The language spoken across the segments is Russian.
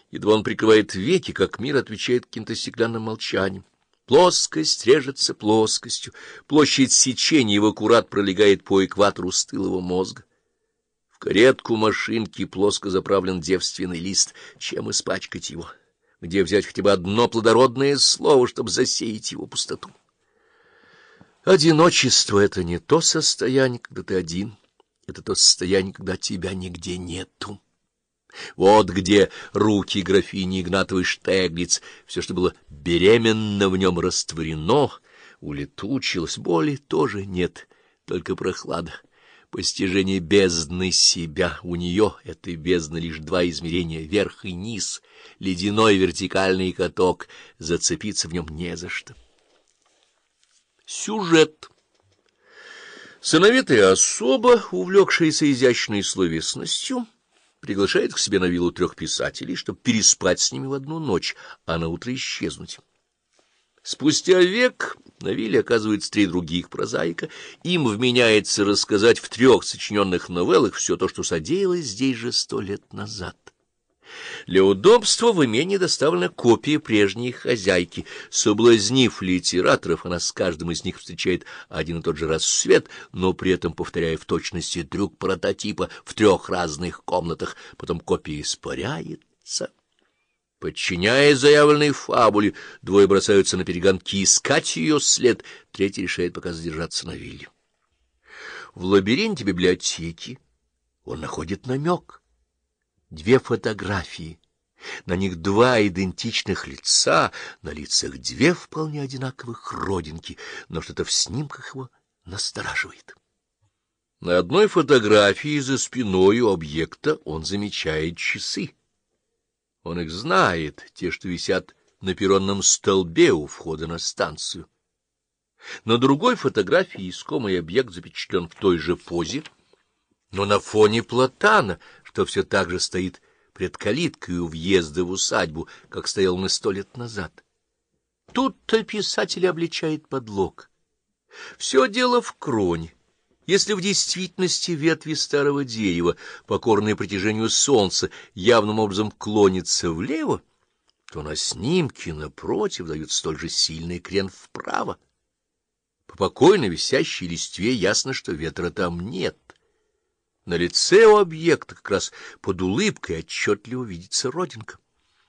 Едва он прикрывает веки, как мир отвечает каким-то стеклянным молчанием. Плоскость режется плоскостью, площадь сечения его аккурат пролегает по экватору стылого мозга. В каретку машинки плоско заправлен девственный лист. Чем испачкать его? Где взять хотя бы одно плодородное слово, чтобы засеять его пустоту? Одиночество — это не то состояние, когда ты один. Это то состояние, когда тебя нигде нету. Вот где руки графини Игнатовой Штеглиц, все, что было беременно в нем, растворено, улетучилось, боли тоже нет, только прохлада, постижение бездны себя. У нее этой бездны лишь два измерения — верх и низ, ледяной вертикальный каток, зацепиться в нем не за что. Сюжет. Сыновитая особа, увлекшаяся изящной словесностью, приглашает к себе на виллу 3 писателей, чтобы переспать с ними в одну ночь, а наутро исчезнуть. Спустя век на вилле оказывается 3 других прозаика. Им вменяется рассказать в 3 сочиненных новеллах все то, что содеялось здесь же 100 лет назад. Для удобства в имении доставлена копия прежней хозяйки. Соблазнив литераторов, она с каждым из них встречает один и тот же рассвет, но при этом повторяя в точности трюк прототипа в 3 разных комнатах. Потом копия испаряется. Подчиняясь заявленной фабуле, 2 бросаются на перегонки искать ее след, 3 решает пока задержаться на вилле. В лабиринте библиотеки он находит намек. 2 фотографии. На них 2 идентичных лица, на лицах 2 вполне одинаковых родинки, но что-то в снимках его настораживает. На одной фотографии за спиной у объекта он замечает часы. Он их знает, те, что висят на перронном столбе у входа на станцию. На другой фотографии искомый объект запечатлен в той же позе, но на фоне платана, что все так же стоит пред калиткой у въезда в усадьбу, как стоял он и 100 лет назад. Тут-то писатель обличает подлог. Все дело в кроне. Если в действительности ветви старого дерева, покорные притяжению солнца, явным образом клонятся влево, то на снимке напротив дают столь же сильный крен вправо. По покойно висящей листве ясно, что ветра там нет. На лице у объекта как раз под улыбкой отчетливо видится родинка.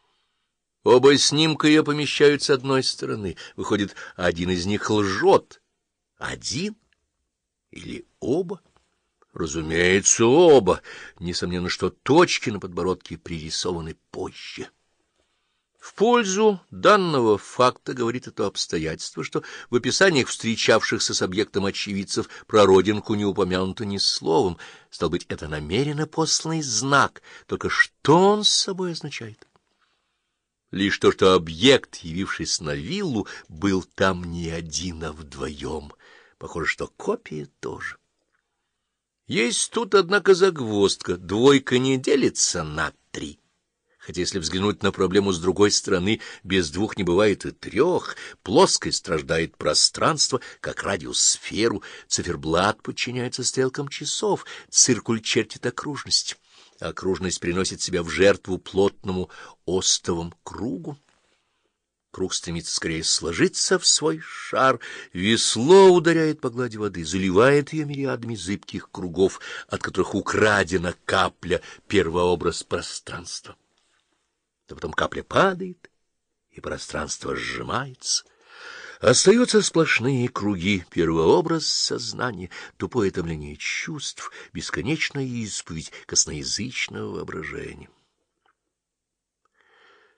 Оба снимка ее помещают с одной стороны. Выходит, один из них лжет. Один или оба? Разумеется, оба. Несомненно, что точки на подбородке пририсованы позже. В пользу данного факта говорит это обстоятельство, что в описаниях встречавшихся с объектом очевидцев про родинку не упомянуто ни словом. Стало быть, это намеренно посланный знак, только что он с собой означает? Лишь то, что объект, явившись на виллу, был там не один, а вдвоем. Похоже, что копия тоже. Есть тут, однако, загвоздка. 2 не делится на 3. Хотя, если взглянуть на проблему с другой стороны, без 2 не бывает и 3. Плоскость страждает пространство, как радиус-сферу. Циферблат подчиняется стрелкам часов. Циркуль чертит окружность. Окружность приносит себя в жертву плотному остовому кругу. Круг стремится скорее сложиться в свой шар. Весло ударяет по глади воды, заливает ее мириадами зыбких кругов, от которых украдена капля, первообраз пространства. А потом капля падает, и пространство сжимается. Остаются сплошные круги, первообраз сознания, тупое томление чувств, бесконечная исповедь косноязычного воображения.